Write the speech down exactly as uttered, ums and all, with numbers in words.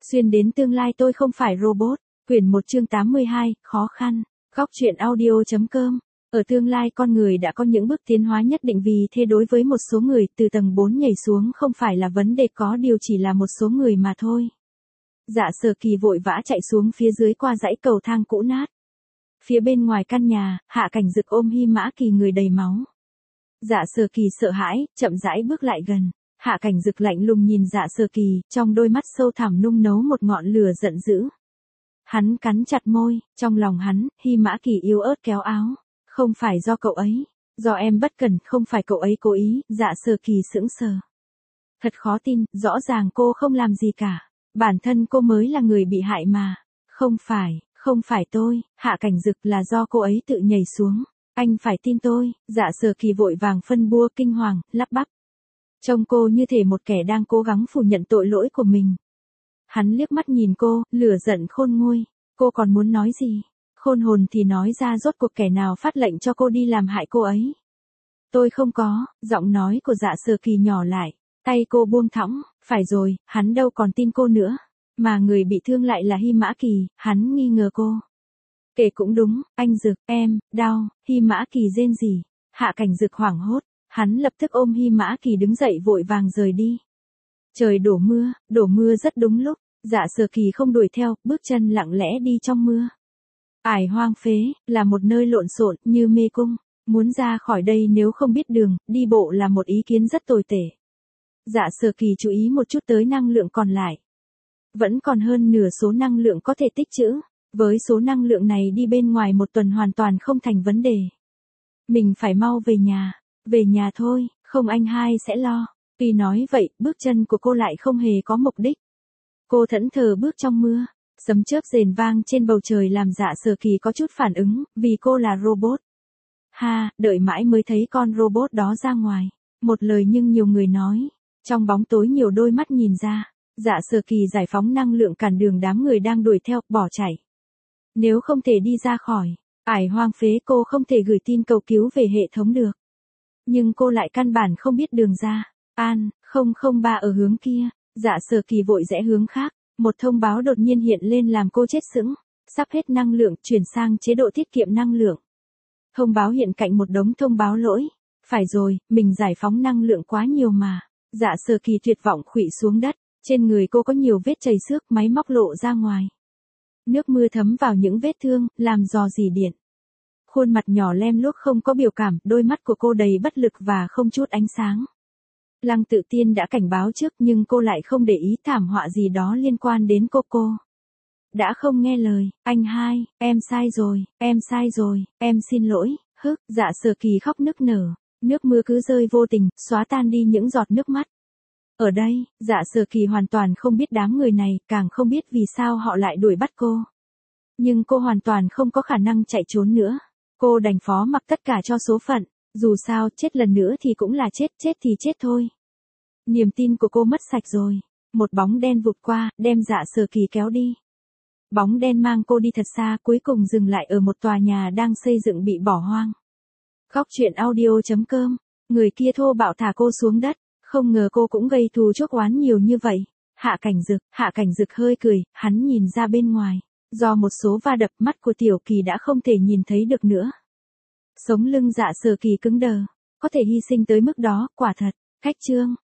Xuyên đến tương lai tôi không phải robot. Quyển một chương tám mươi hai, khó khăn. Góc truyện audio.com. Ở tương lai con người đã có những bước tiến hóa nhất định, vì thế đối với một số người từ tầng bốn nhảy xuống không phải là vấn đề, có điều chỉ là một số người mà thôi. Dạ Sở Kỳ vội vã chạy xuống phía dưới qua dãy cầu thang cũ nát. Phía bên ngoài căn nhà, Hạ Cảnh Dực ôm Hy Mã Kỳ người đầy máu. Dạ Sở Kỳ sợ hãi, chậm rãi bước lại gần. Hạ Cảnh Dực lạnh lùng nhìn Dạ Sở Kỳ, trong đôi mắt sâu thẳm nung nấu một ngọn lửa giận dữ. Hắn cắn chặt môi, trong lòng hắn, Hy Mã Kỳ yếu ớt kéo áo. Không phải do cậu ấy, do em bất cẩn, không phải cậu ấy cố ý. Dạ Sở Kỳ sững sờ. Thật khó tin, rõ ràng cô không làm gì cả. Bản thân cô mới là người bị hại mà. Không phải, không phải tôi. Hạ Cảnh Dực, là do cô ấy tự nhảy xuống. Anh phải tin tôi. Dạ Sở Kỳ vội vàng phân bua, kinh hoàng, lắp bắp. Trông cô như thể một kẻ đang cố gắng phủ nhận tội lỗi của mình. Hắn liếc mắt nhìn cô, lửa giận khôn nguôi. Cô còn muốn nói gì? Khôn hồn thì nói ra, rốt cuộc kẻ nào phát lệnh cho cô đi làm hại cô ấy? Tôi không có. Giọng nói của Dạ Sở Kỳ nhỏ lại. Tay cô buông thõng. Phải rồi, hắn đâu còn tin cô nữa. Mà người bị thương lại là Hy Mã Kỳ, hắn nghi ngờ cô. Kể cũng đúng, anh Dực, em, đau. Hy Mã Kỳ rên rỉ. Hạ Cảnh Dực hoảng hốt. Hắn lập tức ôm Hy Mã Kỳ đứng dậy vội vàng rời đi. Trời đổ mưa, đổ mưa rất đúng lúc. Dạ Sở Kỳ không đuổi theo, bước chân lặng lẽ đi trong mưa. Ải hoang phế, là một nơi lộn xộn, như mê cung. Muốn ra khỏi đây nếu không biết đường, đi bộ là một ý kiến rất tồi tệ. Dạ Sở Kỳ chú ý một chút tới năng lượng còn lại. Vẫn còn hơn nửa số năng lượng có thể tích trữ. Với số năng lượng này đi bên ngoài một tuần hoàn toàn không thành vấn đề. Mình phải mau về nhà. Về nhà thôi, không anh hai sẽ lo. Tuy nói vậy, bước chân của cô lại không hề có mục đích. Cô thẫn thờ bước trong mưa. Sấm chớp rền vang trên bầu trời làm Dạ Sở Kỳ có chút phản ứng, vì cô là robot. Ha, đợi mãi mới thấy con robot đó ra ngoài. Một lời nhưng nhiều người nói. Trong bóng tối nhiều đôi mắt nhìn ra. Dạ Sở Kỳ giải phóng năng lượng cản đường đám người đang đuổi theo, bỏ chạy. Nếu không thể đi ra khỏi ải hoang phế, cô không thể gửi tin cầu cứu về hệ thống được. Nhưng cô lại căn bản không biết đường ra. An, không không ba ở hướng kia. Dạ Sở Kỳ vội rẽ hướng khác. Một thông báo đột nhiên hiện lên làm cô chết sững. Sắp hết năng lượng, chuyển sang chế độ tiết kiệm năng lượng. Thông báo hiện cạnh một đống thông báo lỗi. Phải rồi, mình giải phóng năng lượng quá nhiều mà. Dạ Sở Kỳ tuyệt vọng khuỵu xuống đất. Trên người cô có nhiều vết chảy xước, máy móc lộ ra ngoài. Nước mưa thấm vào những vết thương, làm rò rỉ điện. Khuôn mặt nhỏ lem luốc không có biểu cảm, đôi mắt của cô đầy bất lực và không chút ánh sáng. Lăng Tự Tiên đã cảnh báo trước nhưng cô lại không để ý, thảm họa gì đó liên quan đến cô cô. Đã không nghe lời, anh hai, em sai rồi, em sai rồi, em xin lỗi, hức. Dạ Sở Kỳ khóc nức nở, nước mưa cứ rơi vô tình, xóa tan đi những giọt nước mắt. Ở đây, Dạ Sở Kỳ hoàn toàn không biết đám người này, càng không biết vì sao họ lại đuổi bắt cô. Nhưng cô hoàn toàn không có khả năng chạy trốn nữa. Cô đành phó mặc tất cả cho số phận. Dù sao, chết lần nữa thì cũng là chết, chết thì chết thôi. Niềm tin của cô mất sạch rồi. Một bóng đen vụt qua, đem Dạ Sở Kỳ kéo đi. Bóng đen mang cô đi thật xa, cuối cùng dừng lại ở một tòa nhà đang xây dựng bị bỏ hoang. Góc truyện audio.com. Người kia thô bạo thả cô xuống đất. Không ngờ cô cũng gây thù chuốc oán nhiều như vậy. Hạ Cảnh Dực, Hạ Cảnh Dực hơi cười, hắn nhìn ra bên ngoài. Do một số va đập, mắt của Tiểu Kỳ đã không thể nhìn thấy được nữa. Sống lưng Dạ Sở Kỳ cứng đờ. Có thể hy sinh tới mức đó, quả thật. Khách chương.